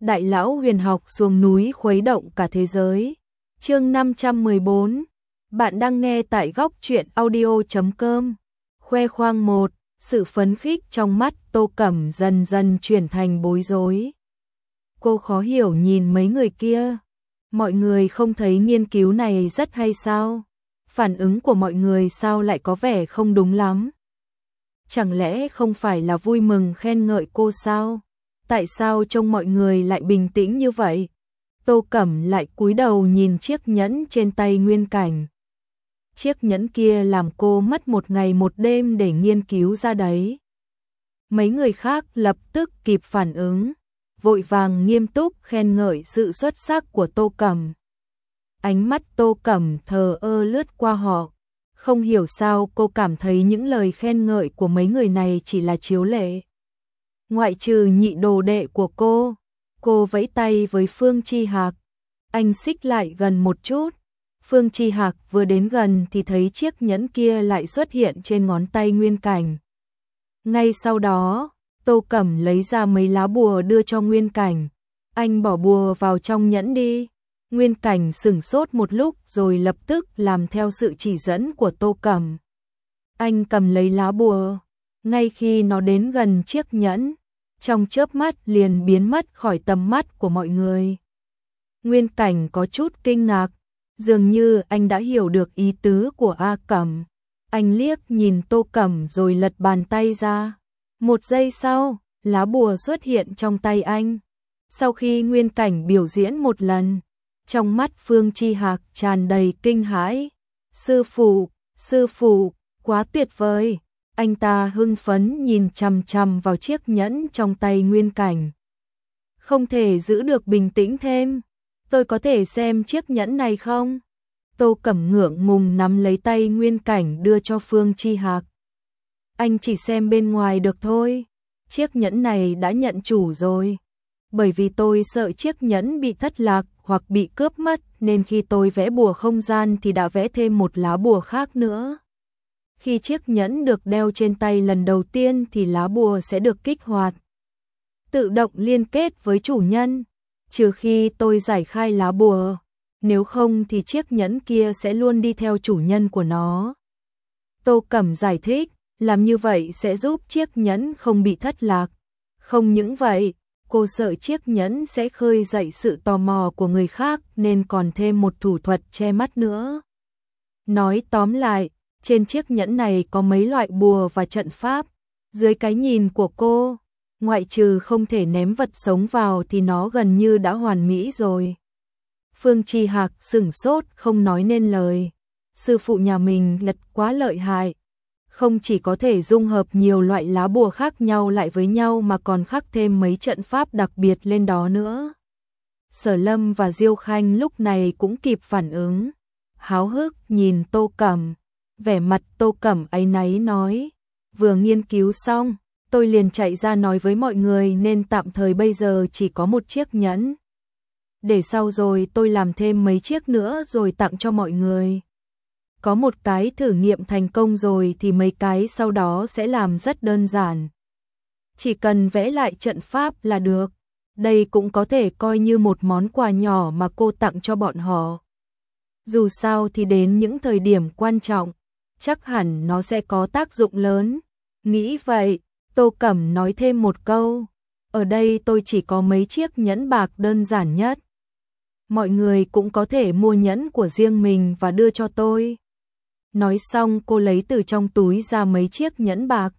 Đại lão huyền học xuống núi khuấy động cả thế giới. Chương 514. Bạn đang nghe tại góc truyện audio.com. Khoe khoang 1, sự phấn khích trong mắt Tô Cẩm dần dần chuyển thành bối rối. Cô khó hiểu nhìn mấy người kia. Mọi người không thấy nghiên cứu này rất hay sao? Phản ứng của mọi người sao lại có vẻ không đúng lắm? Chẳng lẽ không phải là vui mừng khen ngợi cô sao? Tại sao trông mọi người lại bình tĩnh như vậy? Tô Cẩm lại cúi đầu nhìn chiếc nhẫn trên tay Nguyên Cảnh. Chiếc nhẫn kia làm cô mất một ngày một đêm để nghiên cứu ra đấy. Mấy người khác lập tức kịp phản ứng, vội vàng nghiêm túc khen ngợi sự xuất sắc của Tô Cẩm. Ánh mắt Tô Cẩm thờ ơ lướt qua họ. Không hiểu sao cô cảm thấy những lời khen ngợi của mấy người này chỉ là chiếu lệ. Ngoại trừ nhị đồ đệ của cô vẫy tay với Phương Chi Hạc. Anh xích lại gần một chút. Phương Chi Hạc vừa đến gần thì thấy chiếc nhẫn kia lại xuất hiện trên ngón tay Nguyên Cảnh. Ngay sau đó, Tô Cẩm lấy ra mấy lá bùa đưa cho Nguyên Cảnh. Anh bỏ bùa vào trong nhẫn đi. Nguyên Cảnh sửng sốt một lúc rồi lập tức làm theo sự chỉ dẫn của Tô Cẩm. Anh cầm lấy lá bùa. Ngay khi nó đến gần chiếc nhẫn, trong chớp mắt liền biến mất khỏi tầm mắt của mọi người. Nguyên Cảnh có chút kinh ngạc, dường như anh đã hiểu được ý tứ của A Cẩm. Anh liếc nhìn Tô Cẩm rồi lật bàn tay ra. Một giây sau, lá bùa xuất hiện trong tay anh. Sau khi Nguyên Cảnh biểu diễn một lần, trong mắt Phương Chi Hạc tràn đầy kinh hãi. Sư phụ, quá tuyệt vời. Anh ta hưng phấn nhìn chằm chằm vào chiếc nhẫn trong tay Nguyên Cảnh. Không thể giữ được bình tĩnh thêm. Tôi có thể xem chiếc nhẫn này không? Tô Cẩm ngượng ngùng nắm lấy tay Nguyên Cảnh đưa cho Phương Chi Hạc. Anh chỉ xem bên ngoài được thôi. Chiếc nhẫn này đã nhận chủ rồi. Bởi vì tôi sợ chiếc nhẫn bị thất lạc hoặc bị cướp mất nên khi tôi vẽ bùa không gian thì đã vẽ thêm một lá bùa khác nữa. Khi chiếc nhẫn được đeo trên tay lần đầu tiên thì lá bùa sẽ được kích hoạt, tự động liên kết với chủ nhân, trừ khi tôi giải khai lá bùa, nếu không thì chiếc nhẫn kia sẽ luôn đi theo chủ nhân của nó. Tô Cẩm giải thích, làm như vậy sẽ giúp chiếc nhẫn không bị thất lạc. Không những vậy, cô sợ chiếc nhẫn sẽ khơi dậy sự tò mò của người khác nên còn thêm một thủ thuật che mắt nữa. Nói tóm lại, trên chiếc nhẫn này có mấy loại bùa và trận pháp. Dưới cái nhìn của cô, ngoại trừ không thể ném vật sống vào thì nó gần như đã hoàn mỹ rồi. Phương Chi Hạc sửng sốt không nói nên lời. Sư phụ nhà mình thật quá lợi hại. Không chỉ có thể dung hợp nhiều loại lá bùa khác nhau lại với nhau mà còn khắc thêm mấy trận pháp đặc biệt lên đó nữa. Sở Lâm và Diêu Khanh lúc này cũng kịp phản ứng. Háo hức nhìn Tô Cẩm. Vẻ mặt Tô Cẩm áy náy nói. Vừa nghiên cứu xong, tôi liền chạy ra nói với mọi người nên tạm thời bây giờ chỉ có một chiếc nhẫn. Để sau rồi tôi làm thêm mấy chiếc nữa rồi tặng cho mọi người. Có một cái thử nghiệm thành công rồi thì mấy cái sau đó sẽ làm rất đơn giản. Chỉ cần vẽ lại trận pháp là được. Đây cũng có thể coi như một món quà nhỏ mà cô tặng cho bọn họ. Dù sao thì đến những thời điểm quan trọng, chắc hẳn nó sẽ có tác dụng lớn. Nghĩ vậy, Tô Cẩm nói thêm một câu. Ở đây tôi chỉ có mấy chiếc nhẫn bạc đơn giản nhất. Mọi người cũng có thể mua nhẫn của riêng mình và đưa cho tôi. Nói xong cô lấy từ trong túi ra mấy chiếc nhẫn bạc.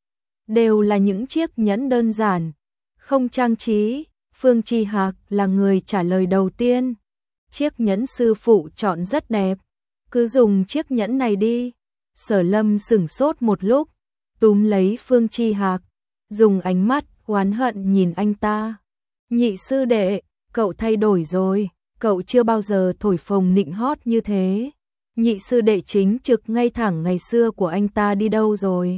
Đều là những chiếc nhẫn đơn giản, không trang trí. Phương Chi Hạc là người trả lời đầu tiên. Chiếc nhẫn sư phụ chọn rất đẹp. Cứ dùng chiếc nhẫn này đi. Sở Lâm sửng sốt một lúc, túm lấy Phương Chi Hạc, dùng ánh mắt oán hận nhìn anh ta. Nhị sư đệ, cậu thay đổi rồi, cậu chưa bao giờ thổi phồng nịnh hót như thế. Nhị sư đệ chính trực ngay thẳng ngày xưa của anh ta đi đâu rồi?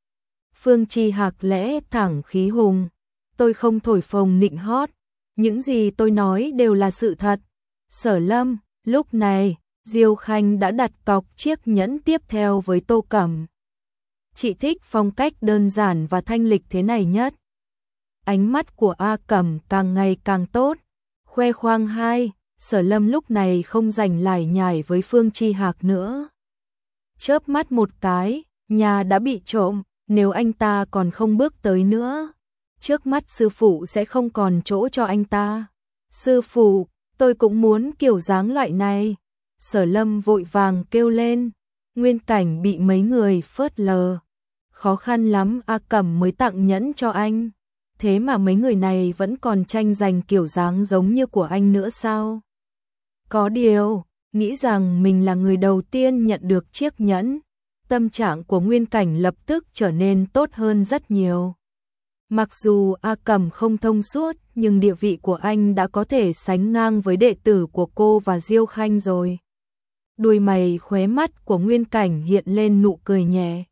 Phương Chi Hạc lẽ thẳng khí hùng. Tôi không thổi phồng nịnh hót, những gì tôi nói đều là sự thật. Sở Lâm, lúc này, Diêu Khanh đã đặt cọc chiếc nhẫn tiếp theo với Tô Cẩm. Chị thích phong cách đơn giản và thanh lịch thế này nhất. Ánh mắt của A Cẩm càng ngày càng tốt. Khoe khoang hai, Sở Lâm lúc này không rảnh lải nhải với Phương Chi Hạc nữa. Chớp mắt một cái, nhà đã bị trộm, nếu anh ta còn không bước tới nữa, trước mắt sư phụ sẽ không còn chỗ cho anh ta. Sư phụ, tôi cũng muốn kiểu dáng loại này. Sở Lâm vội vàng kêu lên. Nguyên Cảnh bị mấy người phớt lờ. Khó khăn lắm A Cẩm mới tặng nhẫn cho anh. Thế mà mấy người này vẫn còn tranh giành kiểu dáng giống như của anh nữa sao? Có điều, nghĩ rằng mình là người đầu tiên nhận được chiếc nhẫn. Tâm trạng của Nguyên Cảnh lập tức trở nên tốt hơn rất nhiều. Mặc dù A Cẩm không thông suốt, nhưng địa vị của anh đã có thể sánh ngang với đệ tử của cô và Diêu Khanh rồi. Đuôi mày khóe mắt của Nguyên Cảnh hiện lên nụ cười nhẹ.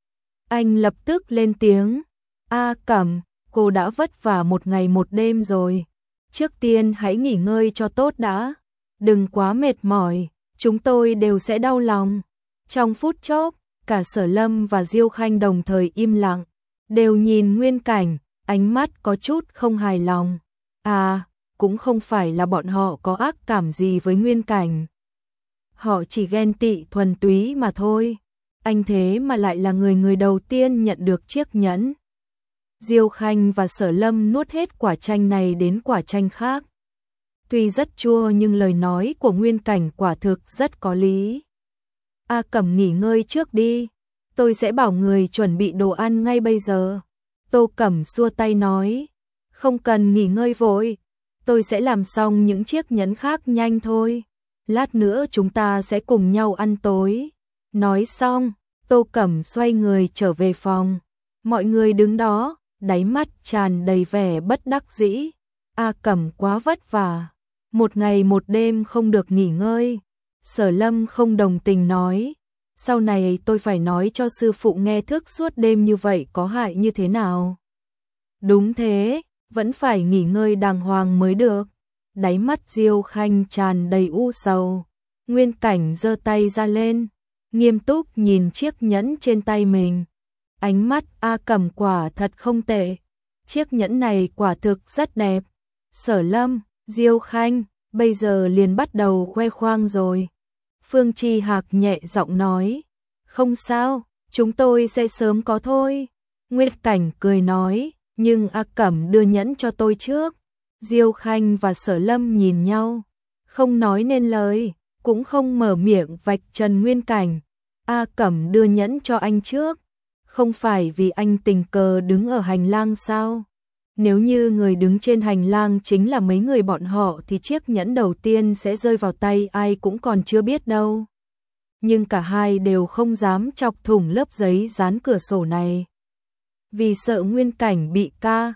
Anh lập tức lên tiếng. A Cẩm, cô đã vất vả một ngày một đêm rồi. Trước tiên hãy nghỉ ngơi cho tốt đã. Đừng quá mệt mỏi, chúng tôi đều sẽ đau lòng. Trong phút chốc, cả Sở Lâm và Diêu Khanh đồng thời im lặng, đều nhìn Nguyên Cảnh, ánh mắt có chút không hài lòng. À, cũng không phải là bọn họ có ác cảm gì với Nguyên Cảnh. Họ chỉ ghen tị thuần túy mà thôi. Anh thế mà lại là người đầu tiên nhận được chiếc nhẫn. Diêu Khanh và Sở Lâm nuốt hết quả chanh này đến quả chanh khác. Tuy rất chua nhưng lời nói của Nguyên Cảnh quả thực rất có lý. A Cẩm nghỉ ngơi trước đi, tôi sẽ bảo người chuẩn bị đồ ăn ngay bây giờ. Tô Cẩm xua tay nói, không cần nghỉ ngơi vội, tôi sẽ làm xong những chiếc nhẫn khác nhanh thôi. Lát nữa chúng ta sẽ cùng nhau ăn tối. Nói xong, Tô Cẩm xoay người trở về phòng. Mọi người đứng đó, đáy mắt tràn đầy vẻ bất đắc dĩ. A Cẩm quá vất vả, một ngày một đêm không được nghỉ ngơi. Sở Lâm không đồng tình nói, sau này tôi phải nói cho sư phụ nghe thức suốt đêm như vậy có hại như thế nào. Đúng thế, vẫn phải nghỉ ngơi đàng hoàng mới được. Đáy mắt Diêu Khanh tràn đầy u sầu. Nguyên Cảnh giơ tay ra lên, nghiêm túc nhìn chiếc nhẫn trên tay mình. Ánh mắt A Cẩm quả thật không tệ. Chiếc nhẫn này quả thực rất đẹp. Sở Lâm, Diêu Khanh, bây giờ liền bắt đầu khoe khoang rồi. Phương Chi Hạc nhẹ giọng nói, không sao, chúng tôi sẽ sớm có thôi. Nguyên Cảnh cười nói, nhưng A Cẩm đưa nhẫn cho tôi trước. Diêu Khanh và Sở Lâm nhìn nhau, không nói nên lời, cũng không mở miệng vạch trần Nguyên Cảnh. A Cẩm đưa nhẫn cho anh trước, không phải vì anh tình cờ đứng ở hành lang sao? Nếu như người đứng trên hành lang chính là mấy người bọn họ thì chiếc nhẫn đầu tiên sẽ rơi vào tay ai cũng còn chưa biết đâu. Nhưng cả hai đều không dám chọc thủng lớp giấy dán cửa sổ này. Vì sợ Nguyên Cảnh bị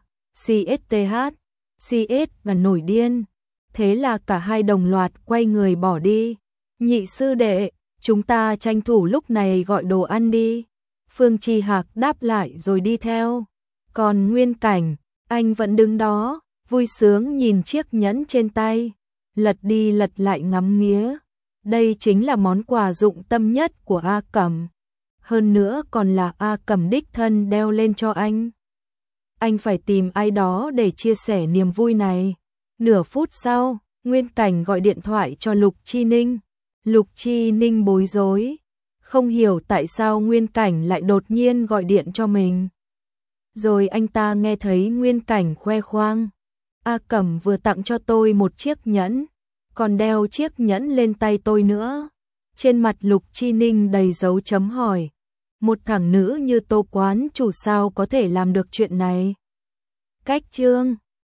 CS và nổi điên. Thế là cả hai đồng loạt quay người bỏ đi. Nhị sư đệ, chúng ta tranh thủ lúc này gọi đồ ăn đi. Phương Chi Hạc đáp lại rồi đi theo. Còn Nguyên Cảnh, anh vẫn đứng đó, vui sướng nhìn chiếc nhẫn trên tay, lật đi lật lại ngắm nghía. Đây chính là món quà dụng tâm nhất của A Cẩm. Hơn nữa còn là A Cẩm đích thân đeo lên cho anh. Anh phải tìm ai đó để chia sẻ niềm vui này. Nửa phút sau, Nguyên Cảnh gọi điện thoại cho Lục Chi Ninh. Lục Chi Ninh bối rối, không hiểu tại sao Nguyên Cảnh lại đột nhiên gọi điện cho mình. Rồi anh ta nghe thấy Nguyên Cảnh khoe khoang, A Cẩm vừa tặng cho tôi một chiếc nhẫn, còn đeo chiếc nhẫn lên tay tôi nữa. Trên mặt Lục Chi Ninh đầy dấu chấm hỏi, một thằng nữ như Tô quán chủ sao có thể làm được chuyện này. Cách chương